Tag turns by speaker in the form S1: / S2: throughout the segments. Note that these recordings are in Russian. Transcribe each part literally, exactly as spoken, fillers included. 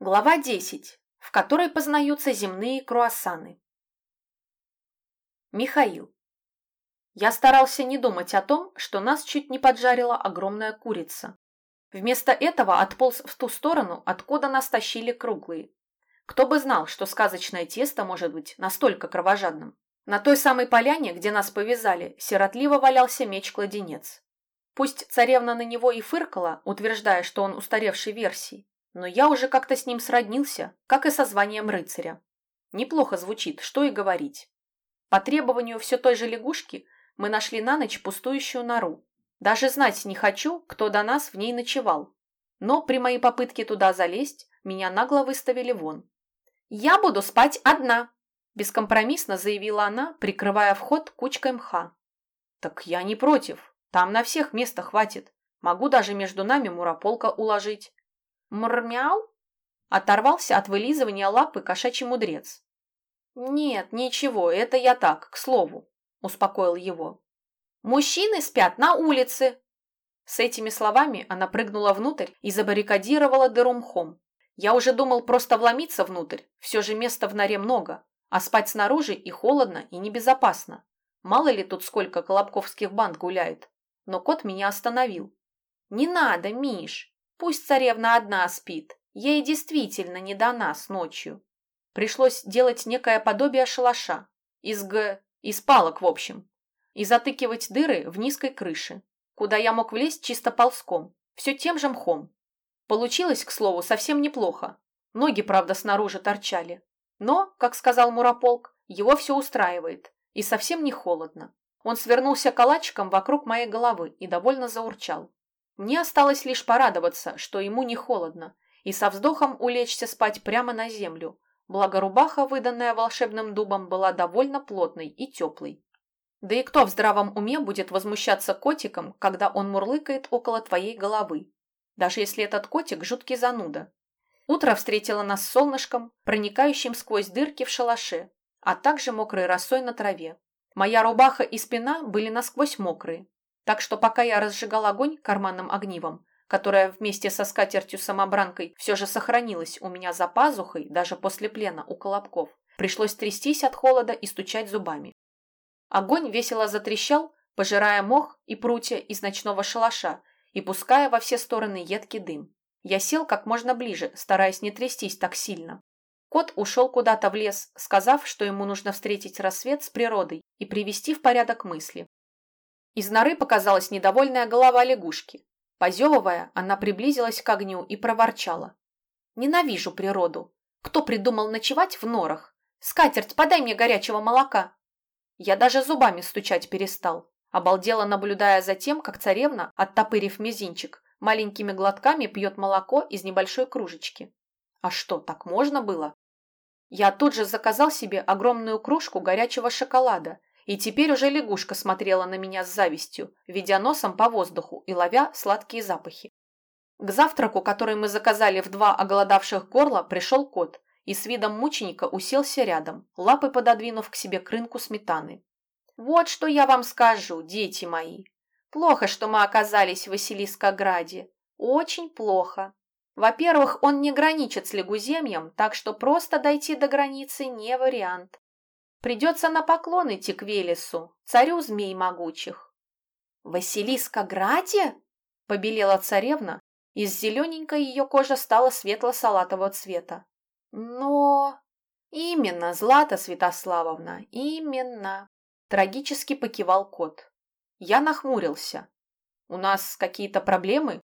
S1: Глава десять, в которой познаются земные круассаны. Михаил. Я старался не думать о том, что нас чуть не поджарила огромная курица. Вместо этого отполз в ту сторону, откуда нас тащили круглые. Кто бы знал, что сказочное тесто может быть настолько кровожадным. На той самой поляне, где нас повязали, сиротливо валялся меч-кладенец. Пусть царевна на него и фыркала, утверждая, что он устаревшей версии, но я уже как-то с ним сроднился, как и со званием рыцаря. Неплохо звучит, что и говорить. По требованию все той же лягушки мы нашли на ночь пустующую нору. Даже знать не хочу, кто до нас в ней ночевал. Но при моей попытке туда залезть, меня нагло выставили вон. «Я буду спать одна», – бескомпромиссно заявила она, прикрывая вход кучкой мха. «Так я не против. Там на всех места хватит. Могу даже между нами мурополка уложить». «Мрмяу?» – оторвался от вылизывания лапы кошачий мудрец. «Нет, ничего, это я так, к слову», – успокоил его. «Мужчины спят на улице!» С этими словами она прыгнула внутрь и забаррикадировала дыру мхом. Я уже думал просто вломиться внутрь, все же места в норе много, а спать снаружи и холодно, и небезопасно. Мало ли тут сколько колобковских банд гуляет. Но кот меня остановил. «Не надо, Миш, пусть царевна одна спит, ей действительно не до нас ночью». Пришлось делать некое подобие шалаша, из г... из палок в общем, и затыкивать дыры в низкой крыше, куда я мог влезть чисто ползком, все тем же мхом. Получилось, к слову, совсем неплохо. Ноги, правда, снаружи торчали. Но, как сказал Мурополк, его все устраивает, и совсем не холодно. Он свернулся калачиком вокруг моей головы и довольно заурчал. Мне осталось лишь порадоваться, что ему не холодно, и со вздохом улечься спать прямо на землю, благо рубаха, выданная волшебным дубом, была довольно плотной и теплой. Да и кто в здравом уме будет возмущаться котиком, когда он мурлыкает около твоей головы? Даже если этот котик жуткий зануда. Утро встретило нас солнышком, проникающим сквозь дырки в шалаше, а также мокрой росой на траве. Моя рубаха и спина были насквозь мокрые, так что пока я разжигал огонь карманным огнивом, которая вместе со скатертью-самобранкой все же сохранилась у меня за пазухой даже после плена у Колобков, пришлось трястись от холода и стучать зубами. Огонь весело затрещал, пожирая мох и прутья из ночного шалаша и пуская во все стороны едкий дым. Я сел как можно ближе, стараясь не трястись так сильно. Кот ушел куда-то в лес, сказав, что ему нужно встретить рассвет с природой и привести в порядок мысли. Из норы показалась недовольная голова лягушки. Позевывая, она приблизилась к огню и проворчала. «Ненавижу природу. Кто придумал ночевать в норах? Скатерть, подай мне горячего молока!» Я даже зубами стучать перестал, обалдело наблюдая за тем, как царевна, оттопырив мизинчик, маленькими глотками пьет молоко из небольшой кружечки. А что, так можно было? Я тут же заказал себе огромную кружку горячего шоколада, и теперь уже лягушка смотрела на меня с завистью, ведя носом по воздуху и ловя сладкие запахи. К завтраку, который мы заказали в два оголодавших горла, пришел кот и с видом мученика уселся рядом, лапы пододвинув к себе к рынку сметаны. «Вот что я вам скажу, дети мои. Плохо, что мы оказались в Василискограде. Очень плохо. Во-первых, он не граничит с Лягуземьем, так что просто дойти до границы не вариант. Придется на поклон идти к Велесу, царю змей могучих». «В Василискограде?» – побелела царевна, из зелененькой ее кожа стала светло-салатового цвета. «Но...» «Именно, Злата Святославовна, именно!» – трагически покивал кот. Я нахмурился. «У нас какие-то проблемы?»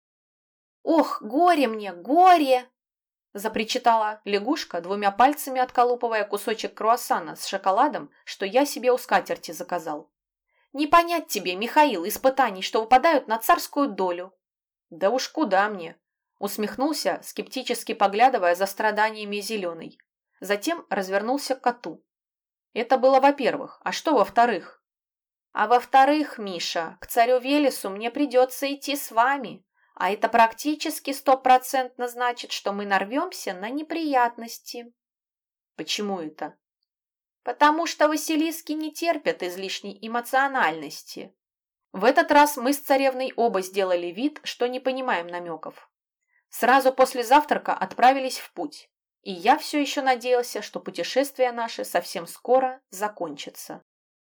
S1: «Ох, горе мне, горе!» – запричитала лягушка, двумя пальцами отколупывая кусочек круассана с шоколадом, что я себе у скатерти заказал. «Не понять тебе, Михаил, испытаний, что выпадают на царскую долю». «Да уж куда мне!» – усмехнулся, скептически поглядывая за страданиями зеленой. Затем развернулся к коту. «Это было во-первых, а что во-вторых?» «А во-вторых, Миша, к царю Велесу мне придется идти с вами, а это практически стопроцентно значит, что мы нарвемся на неприятности». «Почему это?» «Потому что Василиски не терпят излишней эмоциональности». В этот раз мы с царевной оба сделали вид, что не понимаем намеков. Сразу после завтрака отправились в путь, и я все еще надеялся, что путешествие наше совсем скоро закончится.